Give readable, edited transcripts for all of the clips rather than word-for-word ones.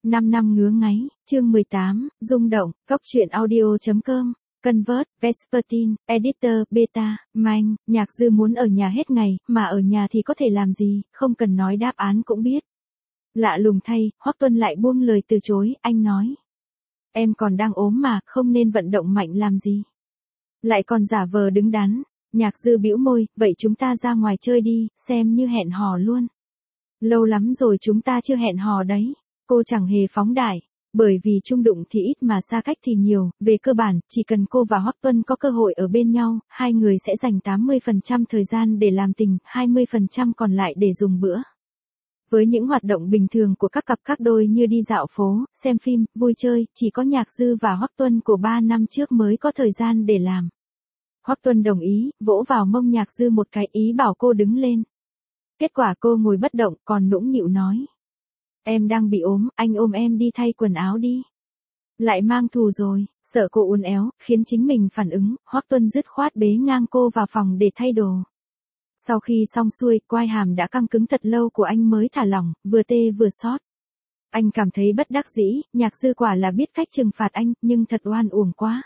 5 năm ngứa ngáy, chương 18, rung động, cốc truyện audio.com, Convert, Vespertine, Editor, Beta, Manh, Nhạc Dư muốn ở nhà hết ngày, mà ở nhà thì có thể làm gì, không cần nói đáp án cũng biết. Lạ lùng thay, Hoắc Tuân lại buông lời từ chối, anh nói. Em còn đang ốm mà, không nên vận động mạnh làm gì. Lại còn giả vờ đứng đắn, Nhạc Dư bĩu môi, vậy chúng ta ra ngoài chơi đi, xem như hẹn hò luôn. Lâu lắm rồi chúng ta chưa hẹn hò đấy. Cô chẳng hề phóng đại, bởi vì chung đụng thì ít mà xa cách thì nhiều, về cơ bản, chỉ cần cô và Hoắc Tuân có cơ hội ở bên nhau, hai người sẽ dành 80% thời gian để làm tình, 20% còn lại để dùng bữa. Với những hoạt động bình thường của các cặp các đôi như đi dạo phố, xem phim, vui chơi, chỉ có Nhạc Dư và Hoắc Tuân của 3 năm trước mới có thời gian để làm. Hoắc Tuân đồng ý, vỗ vào mông Nhạc Dư một cái, ý bảo cô đứng lên. Kết quả cô ngồi bất động, còn nũng nịu nói. Em đang bị ốm, anh ôm em đi thay quần áo đi. Lại mang thù rồi, sợ cô uốn éo, khiến chính mình phản ứng, Hoắc Tuân dứt khoát bế ngang cô vào phòng để thay đồ. Sau khi xong xuôi, quai hàm đã căng cứng thật lâu của anh mới thả lỏng, vừa tê vừa xót. Anh cảm thấy bất đắc dĩ, Nhạc Dư quả là biết cách trừng phạt anh, nhưng thật oan uổng quá.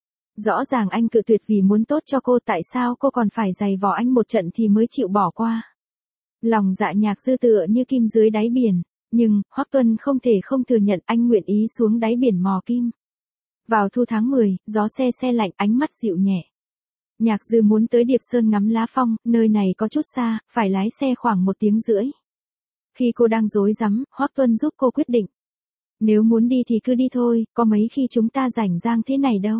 Rõ ràng anh cự tuyệt vì muốn tốt cho cô, tại sao cô còn phải giày vò anh một trận thì mới chịu bỏ qua. Lòng dạ Nhạc Dư tựa như kim dưới đáy biển. Nhưng, Hoắc Tuân không thể không thừa nhận anh nguyện ý xuống đáy biển mò kim. Vào thu tháng 10, gió se lạnh, ánh mắt dịu nhẹ. Nhạc Dư muốn tới Điệp Sơn ngắm lá phong, nơi này có chút xa, phải lái xe khoảng 1 tiếng rưỡi. Khi cô đang rối rắm, Hoắc Tuân giúp cô quyết định. Nếu muốn đi thì cứ đi thôi, có mấy khi chúng ta rảnh rang thế này đâu.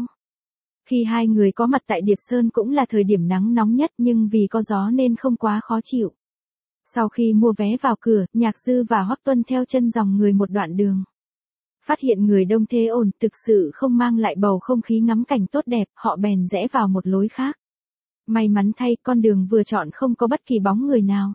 Khi hai người có mặt tại Điệp Sơn cũng là thời điểm nắng nóng nhất, nhưng vì có gió nên không quá khó chịu. Sau khi mua vé vào cửa, Nhạc Dư và Hoắc Tuân theo chân dòng người một đoạn đường. Phát hiện người đông thế ồn, thực sự không mang lại bầu không khí ngắm cảnh tốt đẹp, họ bèn rẽ vào một lối khác. May mắn thay, con đường vừa chọn không có bất kỳ bóng người nào.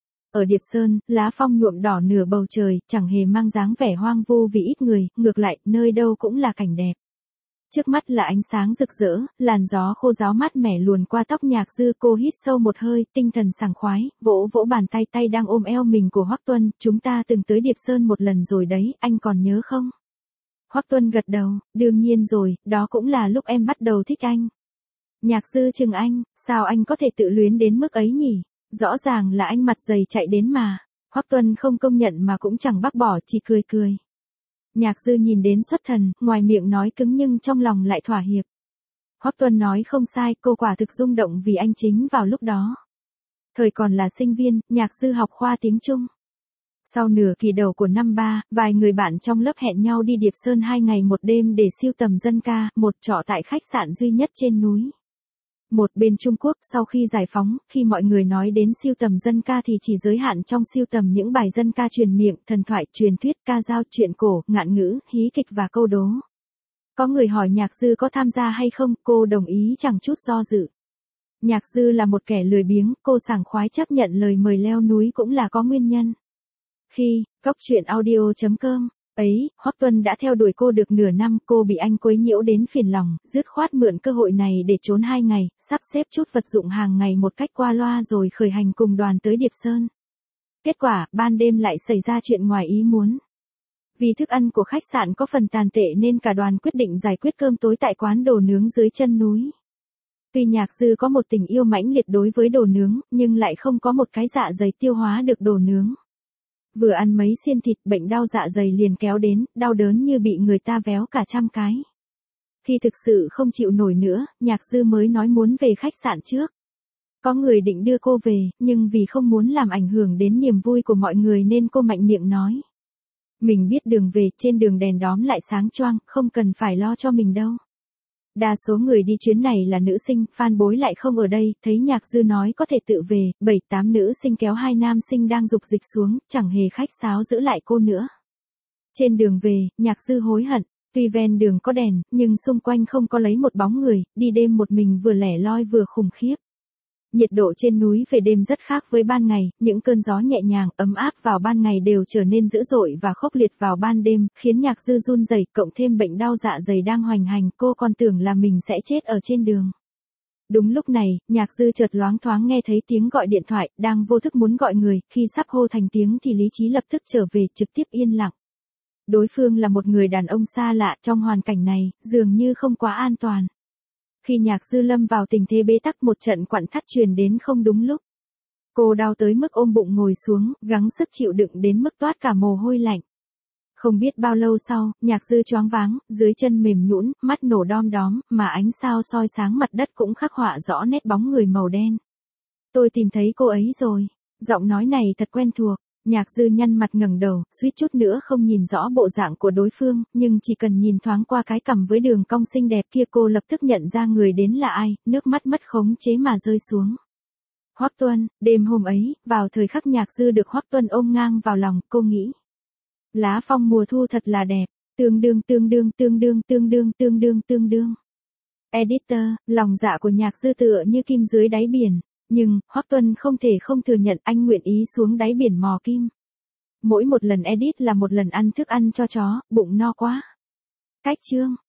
Ở Điệp Sơn, lá phong nhuộm đỏ nửa bầu trời, chẳng hề mang dáng vẻ hoang vu vì ít người, ngược lại, nơi đâu cũng là cảnh đẹp. Trước mắt là ánh sáng rực rỡ, làn gió khô ráo mát mẻ luồn qua tóc Nhạc Dư, cô hít sâu một hơi, tinh thần sảng khoái, vỗ vỗ bàn tay đang ôm eo mình của Hoắc Tuân, chúng ta từng tới Điệp Sơn một lần rồi đấy, anh còn nhớ không? Hoắc Tuân gật đầu, đương nhiên rồi, đó cũng là lúc em bắt đầu thích anh. Nhạc Dư chừng anh, sao anh có thể tự luyến đến mức ấy nhỉ? Rõ ràng là anh mặt dày chạy đến mà. Hoắc Tuân không công nhận mà cũng chẳng bác bỏ, chỉ cười. Nhạc Dư nhìn đến xuất thần, ngoài miệng nói cứng nhưng trong lòng lại thỏa hiệp. Hoắc Tuân nói không sai, cô quả thực rung động vì anh chính vào lúc đó. Thời còn là sinh viên, Nhạc Dư học khoa tiếng Trung. Sau nửa kỳ đầu của năm 3, vài người bạn trong lớp hẹn nhau đi Điệp Sơn 2 ngày 1 đêm để sưu tầm dân ca, một trọ tại khách sạn duy nhất trên núi. Một bên Trung Quốc, sau khi giải phóng, khi mọi người nói đến sưu tầm dân ca thì chỉ giới hạn trong sưu tầm những bài dân ca truyền miệng, thần thoại, truyền thuyết, ca dao, truyện cổ, ngạn ngữ, hí kịch và câu đố. Có người hỏi Nhạc Dư có tham gia hay không, cô đồng ý chẳng chút do dự. Nhạc Dư là một kẻ lười biếng, cô sảng khoái chấp nhận lời mời leo núi cũng là có nguyên nhân. Khi, cốc truyện audio.com ấy, Hoắc Tuân đã theo đuổi cô được nửa năm, cô bị anh quấy nhiễu đến phiền lòng, dứt khoát mượn cơ hội này để trốn 2 ngày, sắp xếp chút vật dụng hàng ngày một cách qua loa rồi khởi hành cùng đoàn tới Điệp Sơn. Kết quả, ban đêm lại xảy ra chuyện ngoài ý muốn. Vì thức ăn của khách sạn có phần tàn tệ nên cả đoàn quyết định giải quyết cơm tối tại quán đồ nướng dưới chân núi. Tuy Nhạc Dư có một tình yêu mãnh liệt đối với đồ nướng, nhưng lại không có một cái dạ dày tiêu hóa được đồ nướng. Vừa ăn mấy xiên thịt, bệnh đau dạ dày liền kéo đến, đau đớn như bị người ta véo cả trăm cái. Khi thực sự không chịu nổi nữa, Nhạc Dư mới nói muốn về khách sạn trước. Có người định đưa cô về, nhưng vì không muốn làm ảnh hưởng đến niềm vui của mọi người nên cô mạnh miệng nói. Mình biết đường về, trên đường đèn đóm lại sáng choang, không cần phải lo cho mình đâu. Đa số người đi chuyến này là nữ sinh, Phan Bối lại không ở đây, thấy Nhạc Dư nói có thể tự về, 7-8 nữ sinh kéo 2 nam sinh đang dục dịch xuống, chẳng hề khách sáo giữ lại cô nữa. Trên đường về, Nhạc Dư hối hận, tuy ven đường có đèn, nhưng xung quanh không có lấy một bóng người, đi đêm một mình vừa lẻ loi vừa khủng khiếp. Nhiệt độ trên núi về đêm rất khác với ban ngày, những cơn gió nhẹ nhàng, ấm áp vào ban ngày đều trở nên dữ dội và khốc liệt vào ban đêm, khiến Nhạc Dư run rẩy, cộng thêm bệnh đau dạ dày đang hoành hành, cô còn tưởng là mình sẽ chết ở trên đường. Đúng lúc này, Nhạc Dư chợt loáng thoáng nghe thấy tiếng gọi điện thoại, đang vô thức muốn gọi người, khi sắp hô thành tiếng thì lý trí lập tức trở về, trực tiếp yên lặng. Đối phương là một người đàn ông xa lạ, trong hoàn cảnh này, dường như không quá an toàn. Khi Nhạc Dư lâm vào tình thế bế tắc, một trận quặn thắt truyền đến không đúng lúc. Cô đau tới mức ôm bụng ngồi xuống, gắng sức chịu đựng đến mức toát cả mồ hôi lạnh. Không biết bao lâu sau, Nhạc Dư choáng váng, dưới chân mềm nhũn, mắt nổ đom đóm, mà ánh sao soi sáng mặt đất cũng khắc họa rõ nét bóng người màu đen. Tôi tìm thấy cô ấy rồi. Giọng nói này thật quen thuộc. Nhạc Dư nhăn mặt ngẩng đầu, suýt chút nữa không nhìn rõ bộ dạng của đối phương, nhưng chỉ cần nhìn thoáng qua cái cằm với đường cong xinh đẹp kia, cô lập tức nhận ra người đến là ai, nước mắt mất khống chế mà rơi xuống. Hoắc Tuân. Đêm hôm ấy, vào thời khắc Nhạc Dư được Hoắc Tuân ôm ngang vào lòng, cô nghĩ. Lá phong mùa thu thật là đẹp. Tương đương. Editor, lòng dạ của Nhạc Dư tựa như kim dưới đáy biển. Nhưng, Hoắc Tuân không thể không thừa nhận anh nguyện ý xuống đáy biển mò kim. Mỗi một lần edit là một lần ăn thức ăn cho chó, bụng no quá. Cách chương.